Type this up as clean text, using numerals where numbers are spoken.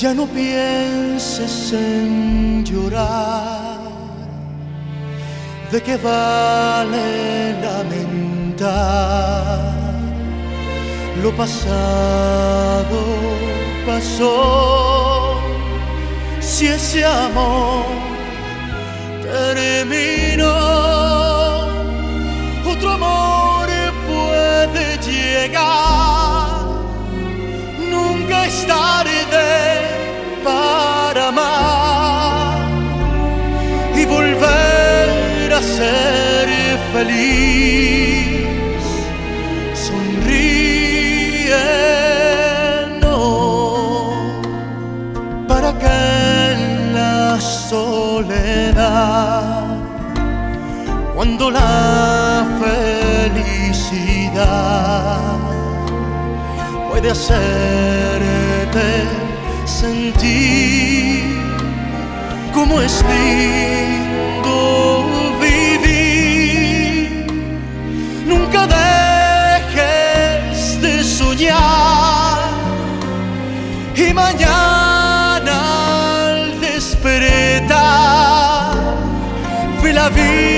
Ya no pienses en llorar. ¿De qué vale lamentar? Lo pasado pasó. Si ese amor terminó, otro amor puede llegar. Nunca es tarde para amar y volver a ser feliz. Sonríe, no, para que en la soledad, cuando la felicidad puede hacerte sentir como es lindo vivir. Nunca dejes de soñar y mañana al despertar ve la vida